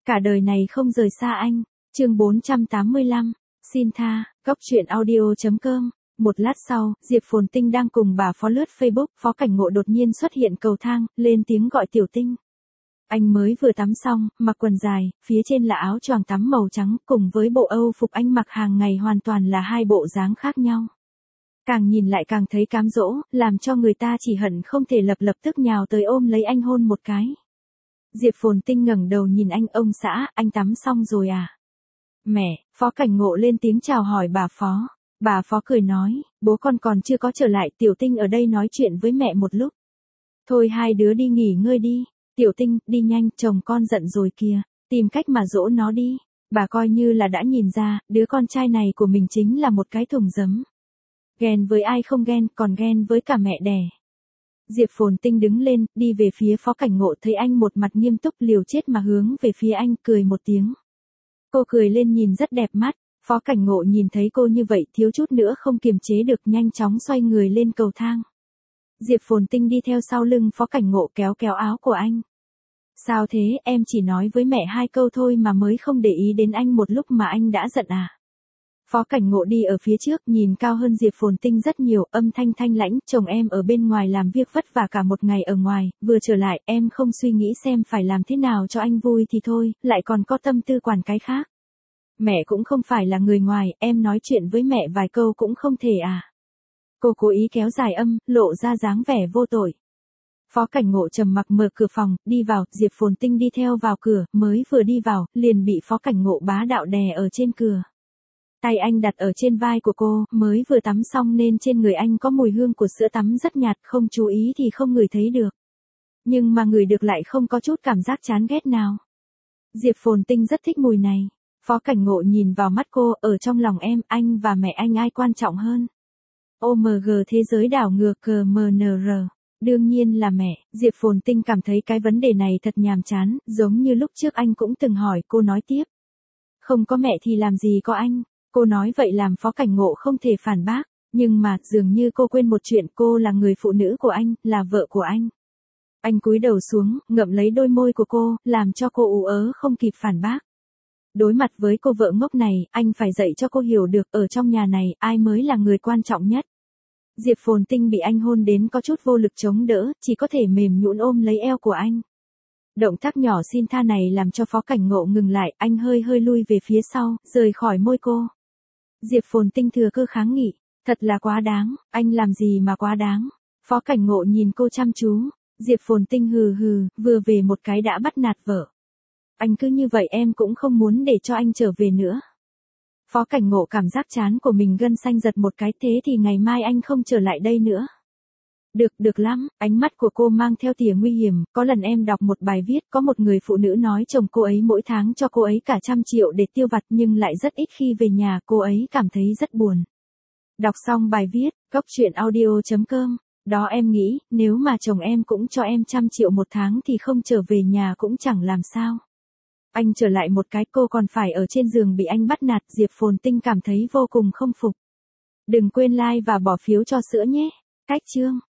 Cả đời này không rời xa anh. Chương 485. Xin tha. Góc truyện audio.com. Một lát sau, Diệp Phồn Tinh đang cùng bà Phó lướt Facebook, Phó Cảnh Ngộ đột nhiên xuất hiện cầu thang, lên tiếng gọi Tiểu Tinh. Anh mới vừa tắm xong, mặc quần dài, phía trên là áo choàng tắm màu trắng, cùng với bộ Âu phục anh mặc hàng ngày hoàn toàn là hai bộ dáng khác nhau. Càng nhìn lại càng thấy cám dỗ, làm cho người ta chỉ hận không thể lập tức nhào tới ôm lấy anh hôn một cái. Diệp Phồn Tinh ngẩng đầu nhìn anh, ông xã, anh tắm xong rồi à? Mẹ, Phó Cảnh Ngộ lên tiếng chào hỏi bà Phó. Bà Phó cười nói, bố con còn chưa có trở lại, Tiểu Tinh ở đây nói chuyện với mẹ một lúc. Thôi hai đứa đi nghỉ ngơi đi. Tiểu Tinh, đi nhanh, chồng con giận rồi kìa, tìm cách mà dỗ nó đi. Bà coi như là đã nhìn ra, đứa con trai này của mình chính là một cái thùng giấm. Ghen với ai không ghen, còn ghen với cả mẹ đẻ. Diệp Phồn Tinh đứng lên, đi về phía Phó Cảnh Ngộ, thấy anh một mặt nghiêm túc liều chết mà hướng về phía anh, cười một tiếng. Cô cười lên nhìn rất đẹp mắt. Phó Cảnh Ngộ nhìn thấy cô như vậy thiếu chút nữa không kiềm chế được, nhanh chóng xoay người lên cầu thang. Diệp Phồn Tinh đi theo sau lưng Phó Cảnh Ngộ, kéo kéo áo của anh. Sao thế, em chỉ nói với mẹ hai câu thôi mà mới không để ý đến anh một lúc mà anh đã giận à? Phó Cảnh Ngộ đi ở phía trước, nhìn cao hơn Diệp Phồn Tinh rất nhiều, âm thanh thanh lãnh, chồng em ở bên ngoài làm việc vất vả cả một ngày ở ngoài, vừa trở lại, em không suy nghĩ xem phải làm thế nào cho anh vui thì thôi, lại còn có tâm tư quản cái khác. Mẹ cũng không phải là người ngoài, em nói chuyện với mẹ vài câu cũng không thể à? Cô cố ý kéo dài âm, lộ ra dáng vẻ vô tội. Phó Cảnh Ngộ trầm mặc mở cửa phòng, đi vào, Diệp Phồn Tinh đi theo vào cửa, mới vừa đi vào, liền bị Phó Cảnh Ngộ bá đạo đè ở trên cửa. Tay anh đặt ở trên vai của cô, mới vừa tắm xong nên trên người anh có mùi hương của sữa tắm rất nhạt, không chú ý thì không ngửi thấy được. Nhưng mà ngửi được lại không có chút cảm giác chán ghét nào. Diệp Phồn Tinh rất thích mùi này. Phó Cảnh Ngộ nhìn vào mắt cô, ở trong lòng em, anh và mẹ anh ai quan trọng hơn? OMG thế giới đảo ngược CMNR. Đương nhiên là mẹ. Diệp Phồn Tinh cảm thấy cái vấn đề này thật nhàm chán, giống như lúc trước anh cũng từng hỏi, cô nói tiếp. Không có mẹ thì làm gì có anh. Cô nói vậy làm Phó Cảnh Ngộ không thể phản bác, nhưng mà dường như cô quên một chuyện, cô là người phụ nữ của anh, là vợ của anh. Anh cúi đầu xuống, ngậm lấy đôi môi của cô, làm cho cô ú ớ không kịp phản bác. Đối mặt với cô vợ ngốc này, anh phải dạy cho cô hiểu được ở trong nhà này ai mới là người quan trọng nhất. Diệp Phồn Tinh bị anh hôn đến có chút vô lực chống đỡ, chỉ có thể mềm nhũn ôm lấy eo của anh. Động tác nhỏ xin tha này làm cho Phó Cảnh Ngộ ngừng lại, anh hơi lui về phía sau, rời khỏi môi cô. Diệp Phồn Tinh thừa cơ kháng nghị, thật là quá đáng, anh làm gì mà quá đáng. Phó Cảnh Ngộ nhìn cô chăm chú, Diệp Phồn Tinh hừ, vừa về một cái đã bắt nạt vợ. Anh cứ như vậy em cũng không muốn để cho anh trở về nữa. Phó Cảnh Ngộ cảm giác chán của mình gân xanh giật một cái, thế thì ngày mai anh không trở lại đây nữa. Được lắm, ánh mắt của cô mang theo tia nguy hiểm, có lần em đọc một bài viết, có một người phụ nữ nói chồng cô ấy mỗi tháng cho cô ấy cả 100 triệu để tiêu vặt nhưng lại rất ít khi về nhà, cô ấy cảm thấy rất buồn. Đọc xong bài viết, góc truyện audio.com, đó em nghĩ, nếu mà chồng em cũng cho em 100 triệu một tháng thì không trở về nhà cũng chẳng làm sao. Anh trở lại một cái, cô còn phải ở trên giường bị anh bắt nạt, Diệp Phồn Tinh cảm thấy vô cùng không phục. Đừng quên like và bỏ phiếu cho sữa nhé. Cách chương